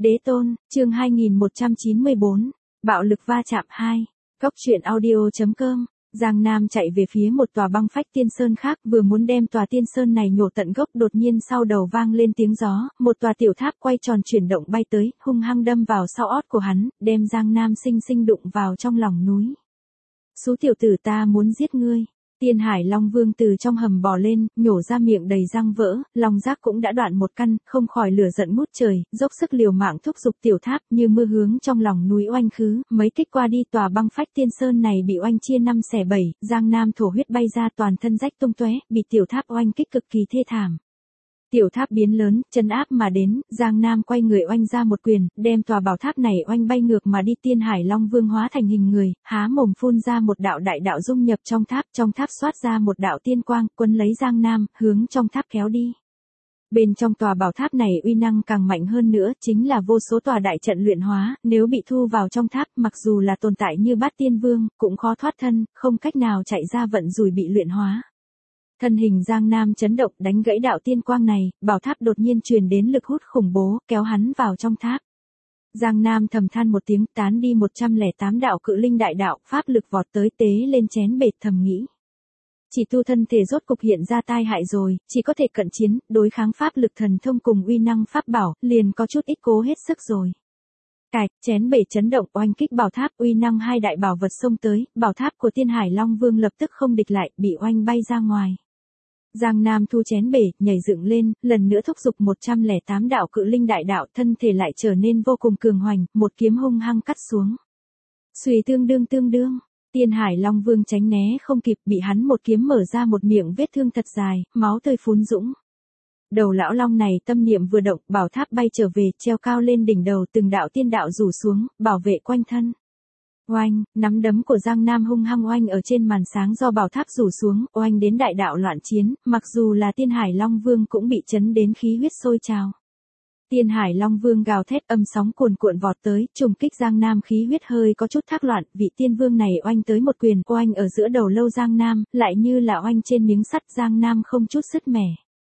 Đế tôn, chương 2194, bạo lực va chạm 2. Góc truyện audio.com. Giang Nam chạy về phía một tòa băng phách tiên sơn khác, vừa muốn đem tòa tiên sơn này nhổ tận gốc, đột nhiên sau đầu vang lên tiếng gió, một tòa tiểu tháp quay tròn chuyển động bay tới, hung hăng đâm vào sau ót của hắn, đem Giang Nam xinh xinh đụng vào trong lòng núi. Xú tiểu tử, ta muốn giết ngươi. Tiên Hải Long Vương từ trong hầm bò lên, nhổ ra miệng đầy răng vỡ, long giác cũng đã đoạn một căn, không khỏi lửa giận ngút trời, dốc sức liều mạng thúc giục tiểu tháp như mưa hướng trong lòng núi oanh khứ, mấy kích qua đi tòa băng phách tiên sơn này bị oanh chia 5 xẻ 7, Giang Nam thổ huyết bay ra, toàn thân rách tung tóe, bị tiểu tháp oanh kích cực kỳ thê thảm. Tiểu tháp biến lớn, chân áp mà đến, Giang Nam quay người oanh ra một quyền, đem tòa bảo tháp này oanh bay ngược mà đi. Tiên Hải Long Vương hóa thành hình người, há mồm phun ra một đạo đại đạo dung nhập trong tháp xoát ra một đạo tiên quang, quấn lấy Giang Nam, hướng trong tháp kéo đi. Bên trong tòa bảo tháp này uy năng càng mạnh hơn nữa, chính là vô số tòa đại trận luyện hóa, nếu bị thu vào trong tháp, mặc dù là tồn tại như Bát Tiên Vương, cũng khó thoát thân, không cách nào chạy ra vận rủi bị luyện hóa. Thân hình Giang Nam chấn động, đánh gãy đạo tiên quang này, bảo tháp đột nhiên truyền đến lực hút khủng bố, kéo hắn vào trong tháp. Giang Nam thầm than một tiếng, tán đi 108 đạo cự linh đại đạo, pháp lực vọt tới tế lên chén bệt, thầm nghĩ. Chỉ tu thân thể rốt cục hiện ra tai hại rồi, chỉ có thể cận chiến, đối kháng pháp lực thần thông cùng uy năng pháp bảo, liền có chút ít cố hết sức rồi. Cạch, chén bể chấn động, oanh kích bảo tháp, uy năng hai đại bảo vật xông tới, bảo tháp của Tiên Hải Long Vương lập tức không địch lại, bị oanh bay ra ngoài. Giang Nam thu chén bể, nhảy dựng lên, lần nữa thúc giục 108 đạo cự linh đại đạo, thân thể lại trở nên vô cùng cường hoành, một kiếm hung hăng cắt xuống. Xuy tương đương, Tiên Hải Long Vương tránh né không kịp, bị hắn một kiếm mở ra một miệng vết thương thật dài, máu tươi phún dũng. Đầu lão long này tâm niệm vừa động, bảo tháp bay trở về, treo cao lên đỉnh đầu, từng đạo tiên đạo rủ xuống, bảo vệ quanh thân. Oanh, nắm đấm của Giang Nam hung hăng oanh ở trên màn sáng do bảo tháp rủ xuống, oanh đến đại đạo loạn chiến, mặc dù là Tiên Hải Long Vương cũng bị chấn đến khí huyết sôi trào. Tiên Hải Long Vương gào thét, âm sóng cuồn cuộn vọt tới, trùng kích Giang Nam, khí huyết hơi có chút thác loạn, vị tiên vương này oanh tới một quyền, oanh ở giữa đầu lâu Giang Nam, lại như là oanh trên miếng sắt, Giang Nam không chút sứt mẻ.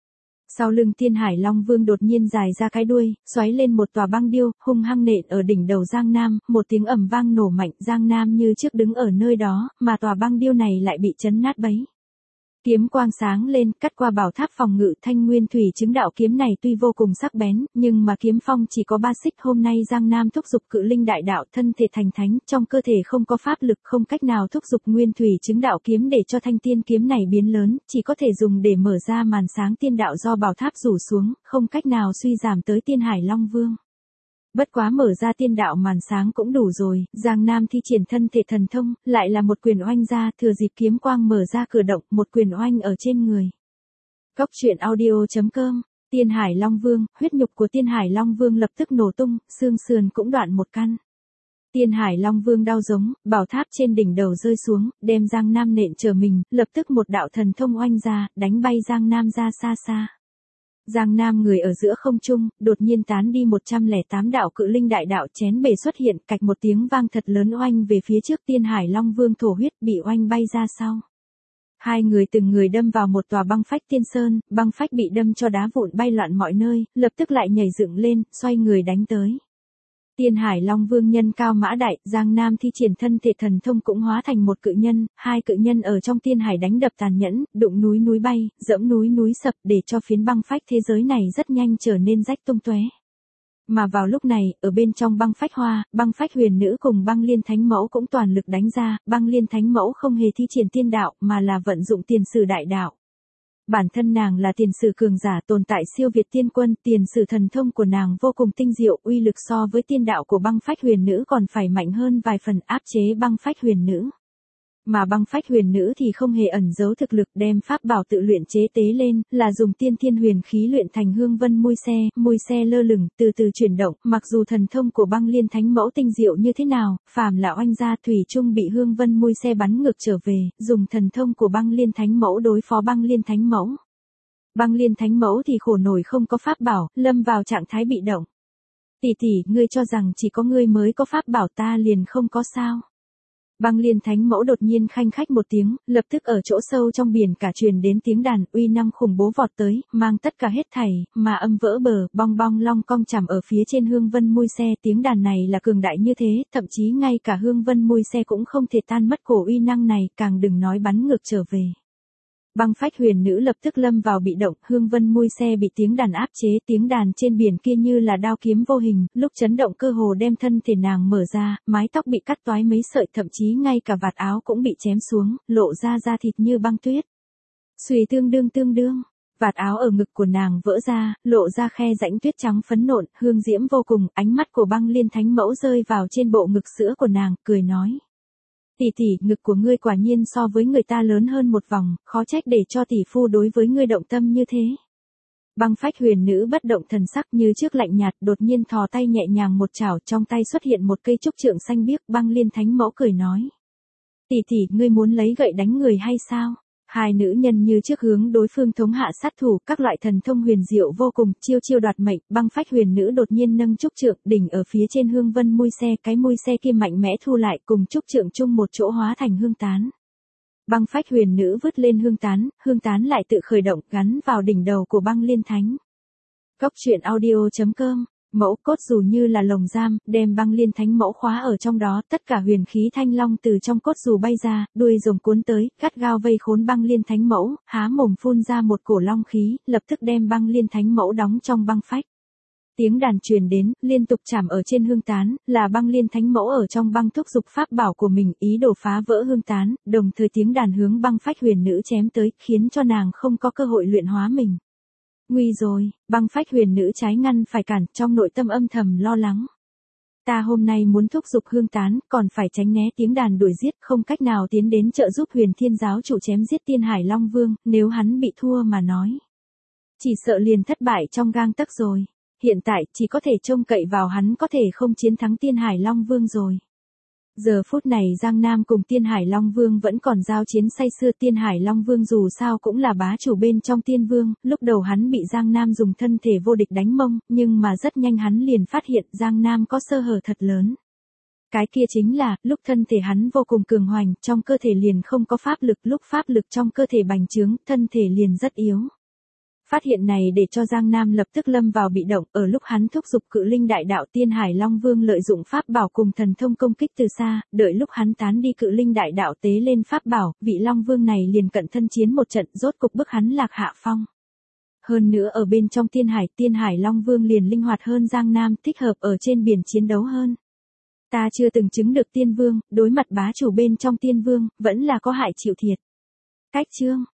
Sau lưng Tiên Hải Long Vương đột nhiên dài ra cái đuôi, xoáy lên một tòa băng điêu, hung hăng nện ở đỉnh đầu Giang Nam, một tiếng ầm vang nổ mạnh, Giang Nam như trước đứng ở nơi đó, mà tòa băng điêu này lại bị chấn nát bấy. Kiếm quang sáng lên, cắt qua bảo tháp phòng ngự. Thanh Nguyên Thủy Chứng đạo kiếm này tuy vô cùng sắc bén, nhưng mà kiếm phong chỉ có 3 xích. Hôm nay Giang Nam thúc giục cự linh đại đạo, thân thể thành thánh, trong cơ thể không có pháp lực, không cách nào thúc giục Nguyên Thủy Chứng đạo kiếm để cho thanh tiên kiếm này biến lớn, chỉ có thể dùng để mở ra màn sáng tiên đạo do bảo tháp rủ xuống, không cách nào suy giảm tới Tiên Hải Long Vương. Bất quá mở ra tiên đạo màn sáng cũng đủ rồi, Giang Nam thi triển thân thể thần thông, lại là một quyền oanh ra, thừa dịp kiếm quang mở ra cửa động, một quyền oanh ở trên người. Góc truyện audio.com. Tiên Hải Long Vương, huyết nhục của Tiên Hải Long Vương lập tức nổ tung, xương sườn cũng đoạn một căn. Tiên Hải Long Vương đau giống, bảo tháp trên đỉnh đầu rơi xuống, đem Giang Nam nện trở mình, lập tức một đạo thần thông oanh ra, đánh bay Giang Nam ra xa xa. Giang Nam người ở giữa không trung, đột nhiên tán đi 108 đạo cự linh đại đạo, chén bể xuất hiện, cạch một tiếng vang thật lớn oanh về phía trước. Tiên Hải Long Vương thổ huyết, bị oanh bay ra sau. Hai người từng người đâm vào một tòa băng phách tiên sơn, băng phách bị đâm cho đá vụn bay loạn mọi nơi, lập tức lại nhảy dựng lên, xoay người đánh tới. Tiên Hải Long Vương nhân cao mã đại, Giang Nam thi triển thân thể thần thông cũng hóa thành một cự nhân, hai cự nhân ở trong tiên hải đánh đập tàn nhẫn, đụng núi bay, dẫm núi sập, để cho phiến băng phách thế giới này rất nhanh trở nên rách tung tóe. Mà vào lúc này, ở bên trong băng phách hoa, băng phách huyền nữ cùng băng liên thánh mẫu cũng toàn lực đánh ra, băng liên thánh mẫu không hề thi triển tiên đạo, mà là vận dụng tiền sử đại đạo. Bản thân nàng là tiền sử cường giả, tồn tại siêu việt tiên quân, tiền sử thần thông của nàng vô cùng tinh diệu, uy lực so với tiên đạo của băng phách huyền nữ còn phải mạnh hơn vài phần, áp chế băng phách huyền nữ. Mà băng phách huyền nữ thì không hề ẩn giấu thực lực, đem pháp bảo tự luyện chế tế lên, là dùng tiên thiên huyền khí luyện thành hương vân mui xe lơ lửng, từ từ chuyển động, mặc dù thần thông của băng liên thánh mẫu tinh diệu như thế nào, phàm là oanh ra thủy chung bị hương vân mui xe bắn ngược trở về, dùng thần thông của băng liên thánh mẫu đối phó băng liên thánh mẫu. Băng liên thánh mẫu thì khổ nổi không có pháp bảo, lâm vào trạng thái bị động. Tỷ tỷ, ngươi cho rằng chỉ có ngươi mới có pháp bảo, ta liền không có sao? Băng Liên Thánh Mẫu đột nhiên khanh khách một tiếng, lập tức ở chỗ sâu trong biển cả truyền đến tiếng đàn uy năng khủng bố vọt tới, mang tất cả hết thảy, mà âm vỡ bờ, bong bong long cong chằm ở phía trên Hương Vân mui xe. Tiếng đàn này là cường đại như thế, thậm chí ngay cả Hương Vân mui xe cũng không thể tan mất cổ uy năng này, càng đừng nói bắn ngược trở về. Băng Phách Huyền Nữ lập tức lâm vào bị động, Hương Vân mui xe bị tiếng đàn áp chế, tiếng đàn trên biển kia như là đao kiếm vô hình, lúc chấn động cơ hồ đem thân thể nàng mở ra, mái tóc bị cắt toái mấy sợi, thậm chí ngay cả vạt áo cũng bị chém xuống, lộ ra da thịt như băng tuyết. Xuy tương đương, vạt áo ở ngực của nàng vỡ ra, lộ ra khe rãnh tuyết trắng phấn nộn, hương diễm vô cùng, ánh mắt của Băng Liên Thánh Mẫu rơi vào trên bộ ngực sữa của nàng, cười nói. Tỷ tỷ, ngực của ngươi quả nhiên so với người ta lớn hơn một vòng, khó trách để cho tỷ phu đối với ngươi động tâm như thế. Băng Phách Huyền Nữ bất động thần sắc như trước lạnh nhạt, đột nhiên thò tay nhẹ nhàng một chảo, trong tay xuất hiện một cây trúc trượng xanh biếc. Băng Liên Thánh Mẫu cười nói. Tỷ tỷ, ngươi muốn lấy gậy đánh người hay sao? Hai nữ nhân như trước hướng đối phương thống hạ sát thủ, các loại thần thông huyền diệu vô cùng, chiêu chiêu đoạt mệnh. Băng Phách Huyền Nữ đột nhiên nâng trúc trượng, đỉnh ở phía trên Hương Vân mui xe, cái mui xe kia mạnh mẽ thu lại, cùng trúc trượng chung một chỗ hóa thành hương tán. Băng Phách Huyền Nữ vứt lên hương tán lại tự khởi động, gắn vào đỉnh đầu của Băng Liên Thánh. Góc truyện audio.com. Mẫu cốt dù như là lồng giam, đem Băng Liên Thánh Mẫu khóa ở trong đó, tất cả huyền khí thanh long từ trong cốt dù bay ra, đuôi rồng cuốn tới, gắt gao vây khốn Băng Liên Thánh Mẫu, há mồm phun ra một cổ long khí, lập tức đem Băng Liên Thánh Mẫu đóng trong băng phách. Tiếng đàn truyền đến, liên tục chạm ở trên hương tán, là Băng Liên Thánh Mẫu ở trong băng thúc dục pháp bảo của mình, ý đồ phá vỡ hương tán, đồng thời tiếng đàn hướng Băng Phách Huyền Nữ chém tới, khiến cho nàng không có cơ hội luyện hóa mình. Nguy rồi, Băng Phách Huyền Nữ trái ngăn phải cản, trong nội tâm âm thầm lo lắng. Ta hôm nay muốn thúc dục hương tán, còn phải tránh né tiếng đàn đuổi giết, không cách nào tiến đến trợ giúp Huyền Thiên giáo chủ chém giết Tiên Hải Long Vương, nếu hắn bị thua mà nói. Chỉ sợ liền thất bại trong gang tấc rồi. Hiện tại, chỉ có thể trông cậy vào hắn có thể không chiến thắng Tiên Hải Long Vương rồi. Giờ phút này Giang Nam cùng Tiên Hải Long Vương vẫn còn giao chiến say sưa. Tiên Hải Long Vương dù sao cũng là bá chủ bên trong Tiên Vương, lúc đầu hắn bị Giang Nam dùng thân thể vô địch đánh mông, nhưng mà rất nhanh hắn liền phát hiện Giang Nam có sơ hở thật lớn. Cái kia chính là, lúc thân thể hắn vô cùng cường hoành, trong cơ thể liền không có pháp lực, lúc pháp lực trong cơ thể bành trướng, thân thể liền rất yếu. Phát hiện này để cho Giang Nam lập tức lâm vào bị động, ở lúc hắn thúc giục Cự Linh Đại Đạo, Tiên Hải Long Vương lợi dụng pháp bảo cùng thần thông công kích từ xa, đợi lúc hắn tán đi Cự Linh Đại Đạo tế lên pháp bảo, vị Long Vương này liền cận thân chiến một trận, rốt cục bức hắn lạc hạ phong. Hơn nữa ở bên trong Tiên Hải Long Vương liền linh hoạt hơn Giang Nam, thích hợp ở trên biển chiến đấu hơn. Ta chưa từng chứng được Tiên Vương, đối mặt bá chủ bên trong Tiên Vương, vẫn là có hại chịu thiệt. Cách chương